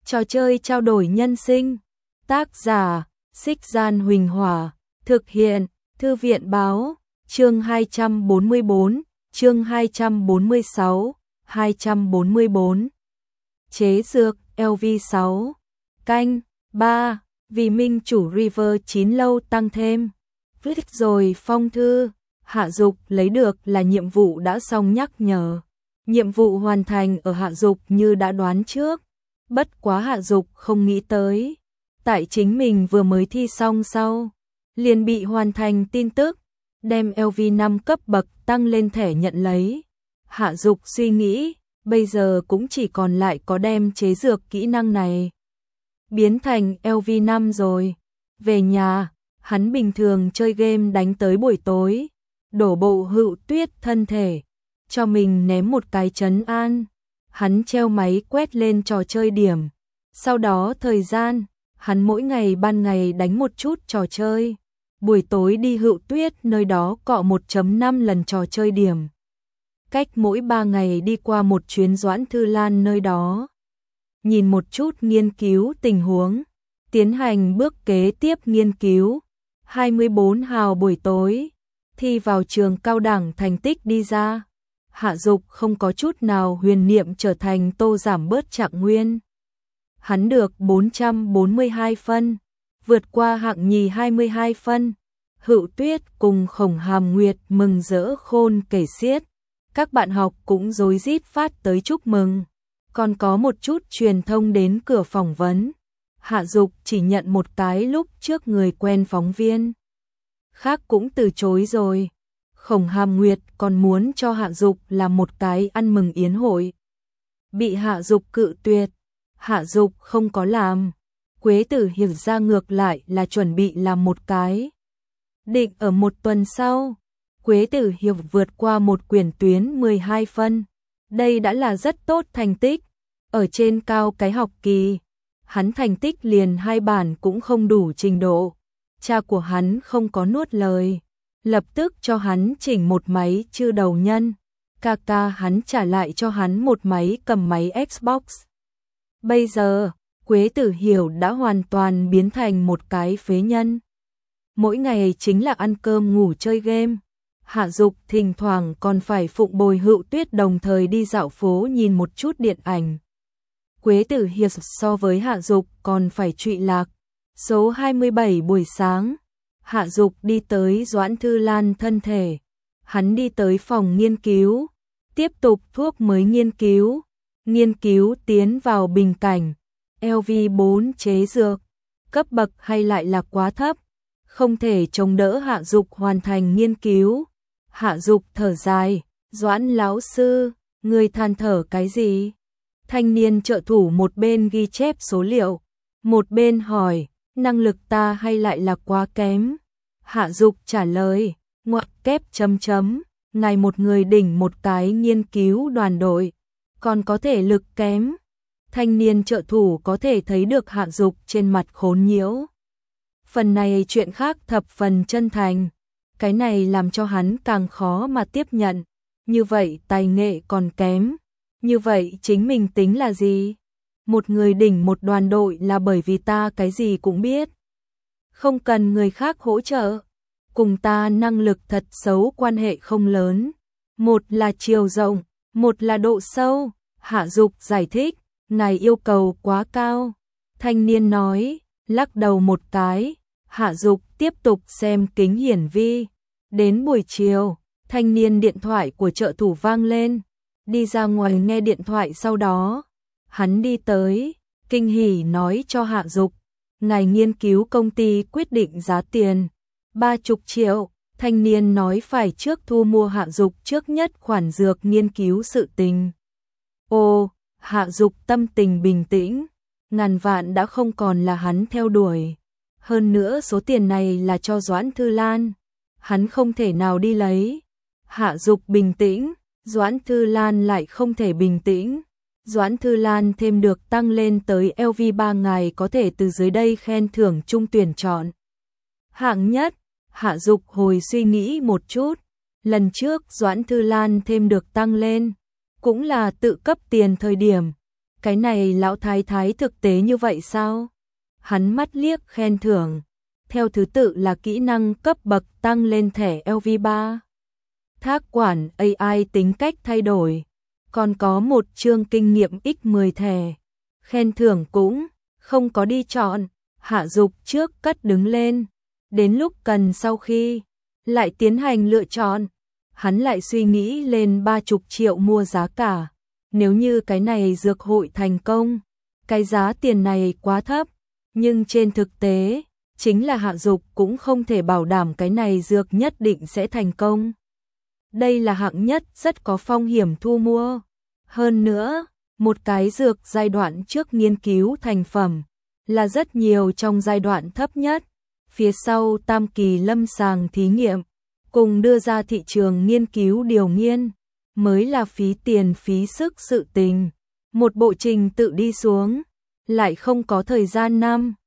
Trò chơi trao đổi nhân sinh. Tác giả: Xích Gian Huỳnh Hỏa. Thực hiện: Thư viện Báo. Chương 244, chương 246, 244. Chế dược LV6. Canh 3. Vì minh chủ River 9 lâu tăng thêm. Viết rồi phong thư. Hạ Dục lấy được là nhiệm vụ đã xong nhắc nhở. Nhiệm vụ hoàn thành ở Hạ Dục như đã đoán trước. Bất quá Hạ Dục không nghĩ tới. Tại chính mình vừa mới thi xong sau. Liền bị hoàn thành tin tức. Đem LV5 cấp bậc tăng lên thẻ nhận lấy. Hạ Dục suy nghĩ. Bây giờ cũng chỉ còn lại có đem chế dược kỹ năng này biến thành LV5 rồi. Về nhà, hắn bình thường chơi game đánh tới buổi tối, đổ bộ Hựu Tuyết thân thể, cho mình ném một cái trấn an. Hắn treo máy quét lên trò chơi điểm. Sau đó thời gian, hắn mỗi ngày ban ngày đánh một chút trò chơi, buổi tối đi Hựu Tuyết nơi đó cọ 1.5 lần trò chơi điểm. Cách mỗi 3 ngày đi qua một chuyến Doãn Thư Lan nơi đó. Nhìn một chút nghiên cứu tình huống, tiến hành bước kế tiếp nghiên cứu. 24 hào buổi tối, thi vào trường cao đẳng thành tích đi ra. Hạ Dục không có chút nào huyền niệm trở thành Tô giảm bớt Trạng Nguyên. Hắn được 442 phân, vượt qua hạng nhì 22 phân. Hựu Tuyết cùng Khổng Hàm Nguyệt mừng rỡ khôn kể xiết. Các bạn học cũng rối rít phát tới chúc mừng. Còn có một chút truyền thông đến cửa phỏng vấn. Hạ Dục chỉ nhận một cái lúc trước người quen phóng viên. Khác cũng từ chối rồi. Khổng Hàm Nguyệt còn muốn cho Hạ Dục làm một cái ăn mừng yến hội. Bị Hạ Dục cự tuyệt. Hạ Dục không có làm. Quế Tử hiểu ra ngược lại là chuẩn bị làm một cái. Định ở một tuần sau. Quế Tử Hiệp vượt qua một quyển tuyến 12 phân. Đây đã là rất tốt thành tích. Ở trên cao cái học kỳ, hắn thành tích liền 2 bản cũng không đủ trình độ. Cha của hắn không có nuốt lời, lập tức cho hắn chỉnh một máy chư đầu nhân. Kaka hắn trả lại cho hắn một máy cầm máy Xbox. Bây giờ, Quế Tử Hiểu đã hoàn toàn biến thành một cái phế nhân. Mỗi ngày chính là ăn cơm ngủ chơi game. Hạ Dục thỉnh thoảng còn phải phụng bồi Hựu Tuyết đồng thời đi dạo phố nhìn một chút điện ảnh. Quế Tử Hiệp so với Hạ Dục còn phải trụy lạc. Số 27 buổi sáng, Hạ Dục đi tới Doãn Thư Lan thân thể. Hắn đi tới phòng nghiên cứu, tiếp tục thuốc mới nghiên cứu tiến vào bình cảnh. LV4 chế dược, cấp bậc hay lại là quá thấp, không thể chống đỡ Hạ Dục hoàn thành nghiên cứu. Hạ Dục thở dài, Doãn lão sư, người than thở cái gì? Thanh niên trợ thủ một bên ghi chép số liệu, một bên hỏi, năng lực ta hay lại là quá kém? Hạ Dục trả lời, ngoặc kép chấm chấm, ngài một người đỉnh một cái nghiên cứu đoàn đội, còn có thể lực kém. Thanh niên trợ thủ có thể thấy được Hạ Dục trên mặt khốn nhiễu. Phần này chuyện khác thập phần chân thành. Cái này làm cho hắn càng khó mà tiếp nhận. Như vậy tài nghệ còn kém. Như vậy chính mình tính là gì? Một người đỉnh một đoàn đội là bởi vì ta cái gì cũng biết. Không cần người khác hỗ trợ. Cùng ta năng lực thật xấu quan hệ không lớn. Một là chiều rộng, một là độ sâu. Hạ Dục giải thích, ngài yêu cầu quá cao. Thanh niên nói, lắc đầu một cái. Hạ Dục tiếp tục xem kính hiển vi. Đến buổi chiều, thanh niên điện thoại của trợ thủ vang lên. Đi ra ngoài nghe điện thoại sau đó. Hắn đi tới, kinh hỉ nói cho Hạ Dục. Ngài nghiên cứu công ty quyết định giá tiền 30 triệu. Thanh niên nói phải trước thu mua Hạ Dục trước nhất khoản dược nghiên cứu sự tình. Ô, Hạ Dục tâm tình bình tĩnh. Ngàn vạn đã không còn là hắn theo đuổi. Hơn nữa số tiền này là cho Doãn Thư Lan. Hắn không thể nào đi lấy. Hạ Dục bình tĩnh, Doãn Thư Lan lại không thể bình tĩnh. Doãn Thư Lan thêm được tăng lên tới LV3 ngài có thể từ dưới đây khen thưởng chung tuyển chọn. Hạng nhất, Hạ Dục hồi suy nghĩ một chút. Lần trước Doãn Thư Lan thêm được tăng lên, cũng là tự cấp tiền thời điểm. Cái này lão thái thái thực tế như vậy sao? Hắn mắt liếc khen thưởng, theo thứ tự là kỹ năng cấp bậc tăng lên thẻ LV3. Thác quản AI tính cách thay đổi, còn có một chương kinh nghiệm x10 thẻ. Khen thưởng cũng không có đi chọn, Hạ Dục trước cất đứng lên, đến lúc cần sau khi lại tiến hành lựa chọn, hắn lại suy nghĩ lên 30 triệu mua giá cả. Nếu như cái này dược hội thành công, cái giá tiền này quá thấp, nhưng trên thực tế, chính là Hạ Dục cũng không thể bảo đảm cái này dược nhất định sẽ thành công. Đây là hạng nhất rất có phong hiểm thu mua. Hơn nữa, một cái dược giai đoạn trước nghiên cứu thành phẩm là rất nhiều trong giai đoạn thấp nhất, phía sau tam kỳ lâm sàng thí nghiệm, cùng đưa ra thị trường nghiên cứu điều nghiên, mới là phí tiền phí sức sự tình. Một bộ trình tự đi xuống, lại không có thời gian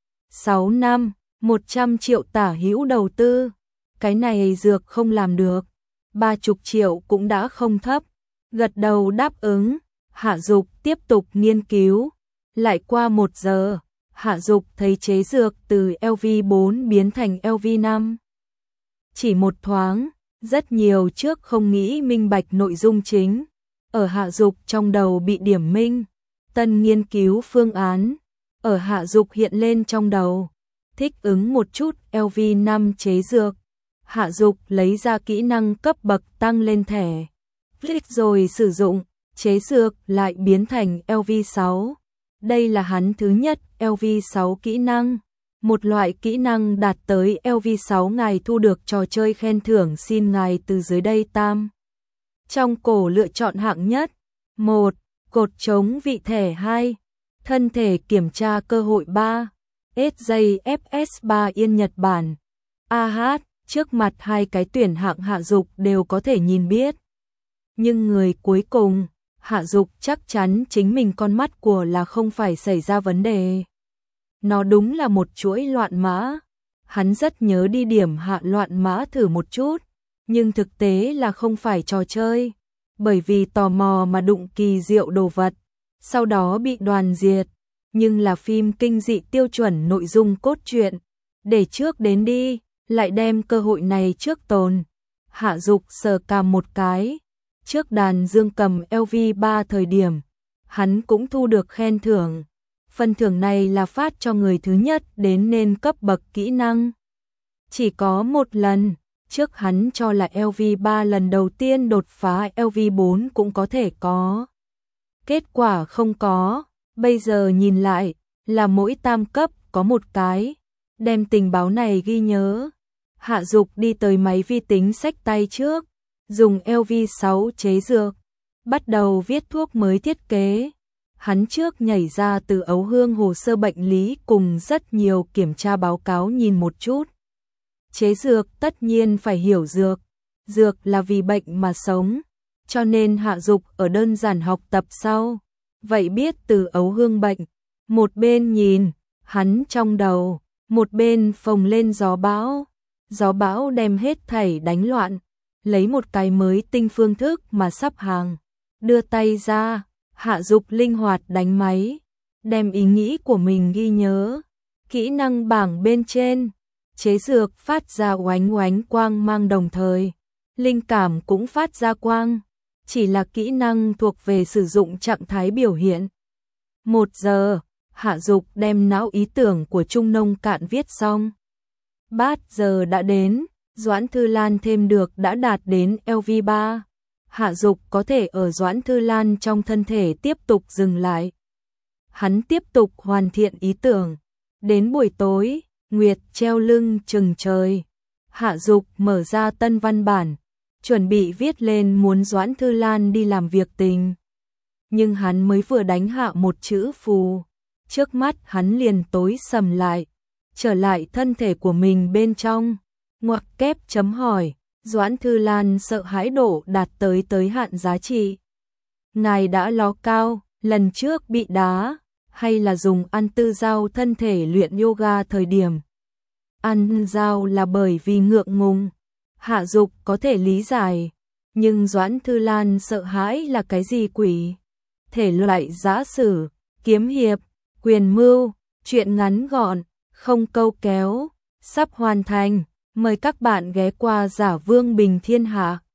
6 năm, 100 triệu tả hữu đầu tư. Cái này dược không làm được, 30 triệu cũng đã không thấp. Gật đầu đáp ứng, Hạ Dục tiếp tục nghiên cứu. Lại qua 1 giờ, Hạ Dục thấy chế dược từ LV4 biến thành LV5. Chỉ một thoáng, rất nhiều trước không nghĩ minh bạch nội dung chính, ở Hạ Dục trong đầu bị điểm minh. Tân nghiên cứu phương án, ở Hạ Dục hiện lên trong đầu, thích ứng một chút LV5 chế dược. Hạ Dục lấy ra kỹ năng cấp bậc tăng lên thẻ, click rồi sử dụng, chế dược lại biến thành LV6. Đây là hắn thứ nhất LV6 kỹ năng. Một loại kỹ năng đạt tới LV6 ngài thu được trò chơi khen thưởng, xin ngài từ dưới đây tam. Trong cổ lựa chọn hạng nhất. 1. Cột chống vị thẻ. 2. Thân thể kiểm tra cơ hội. 3. SJFS3 Yên Nhật Bản. AH, trước mặt hai cái tuyển hạng Hạ Dục đều có thể nhìn biết. Nhưng người cuối cùng, Hạ Dục chắc chắn chính mình con mắt của là không phải xảy ra vấn đề. Nó đúng là một chuỗi loạn mã. Hắn rất nhớ đi điểm hạ loạn mã thử một chút, nhưng thực tế là không phải trò chơi, bởi vì tò mò mà đụng kỳ diệu đồ vật, sau đó bị đoàn diệt. Nhưng là phim kinh dị tiêu chuẩn nội dung cốt truyện, để trước đến đi, lại đem cơ hội này trước tồn. Hạ Dục sờ cằm một cái, trước đàn dương cầm LV3 thời điểm, hắn cũng thu được khen thưởng. Phần thưởng này là phát cho người thứ nhất đến nên cấp bậc kỹ năng. Chỉ có một lần, trước hắn cho là LV3 lần đầu tiên đột phá LV4 cũng có thể có. Kết quả không có, bây giờ nhìn lại, là mỗi tam cấp có một cái. Đem tình báo này ghi nhớ. Hạ Dục đi tới máy vi tính xách tay trước, dùng LV6 chế dược, bắt đầu viết thuốc mới thiết kế. Hắn trước nhảy ra từ ấu hương hồ sơ bệnh lý cùng rất nhiều kiểm tra báo cáo nhìn một chút. Chế dược tất nhiên phải hiểu dược, dược là vì bệnh mà sống, cho nên Hạ Dục ở đơn giản học tập sau. Vậy biết từ ấu hương bệnh, một bên nhìn, hắn trong đầu, một bên phồng lên gió bão đem hết thảy đánh loạn, lấy một cái mới tinh phương thức mà sắp hàng, đưa tay ra. Hạ Dục linh hoạt đánh máy, đem ý nghĩ của mình ghi nhớ. Kỹ năng bảng bên trên, chế dược phát ra oánh oánh quang mang đồng thời, linh cảm cũng phát ra quang, chỉ là kỹ năng thuộc về sử dụng trạng thái biểu hiện. 1 giờ, Hạ Dục đem não ý tưởng của Trung Nông Cạn viết xong. 3 giờ đã đến, Doãn Thư Lan thêm được đã đạt đến LV3. Hạ Dục có thể ở Doãn Thư Lan trong thân thể tiếp tục dừng lại. Hắn tiếp tục hoàn thiện ý tưởng. Đến buổi tối, Nguyệt treo lưng chừng trời. Hạ Dục mở ra tân văn bản, chuẩn bị viết lên muốn Doãn Thư Lan đi làm việc tình. Nhưng hắn mới vừa đánh hạ một chữ phù, trước mắt hắn liền tối sầm lại, trở lại thân thể của mình bên trong. Ngoặc kép chấm hỏi. Doãn Thư Lan sợ hãi độ đạt tới hạn giá trị. Ngài đã ló cao, lần trước bị đá, hay là dùng ăn tư dao thân thể luyện yoga thời điểm. Ăn dao là bởi vì ngượng ngùng. Hạ Dục có thể lý giải, nhưng Doãn Thư Lan sợ hãi là cái gì quỷ? Thể loại giả sử, kiếm hiệp, quyền mưu, truyện ngắn gọn, không câu kéo, sắp hoàn thành. Mời các bạn ghé qua Giả Vương Bình Thiên Hạ.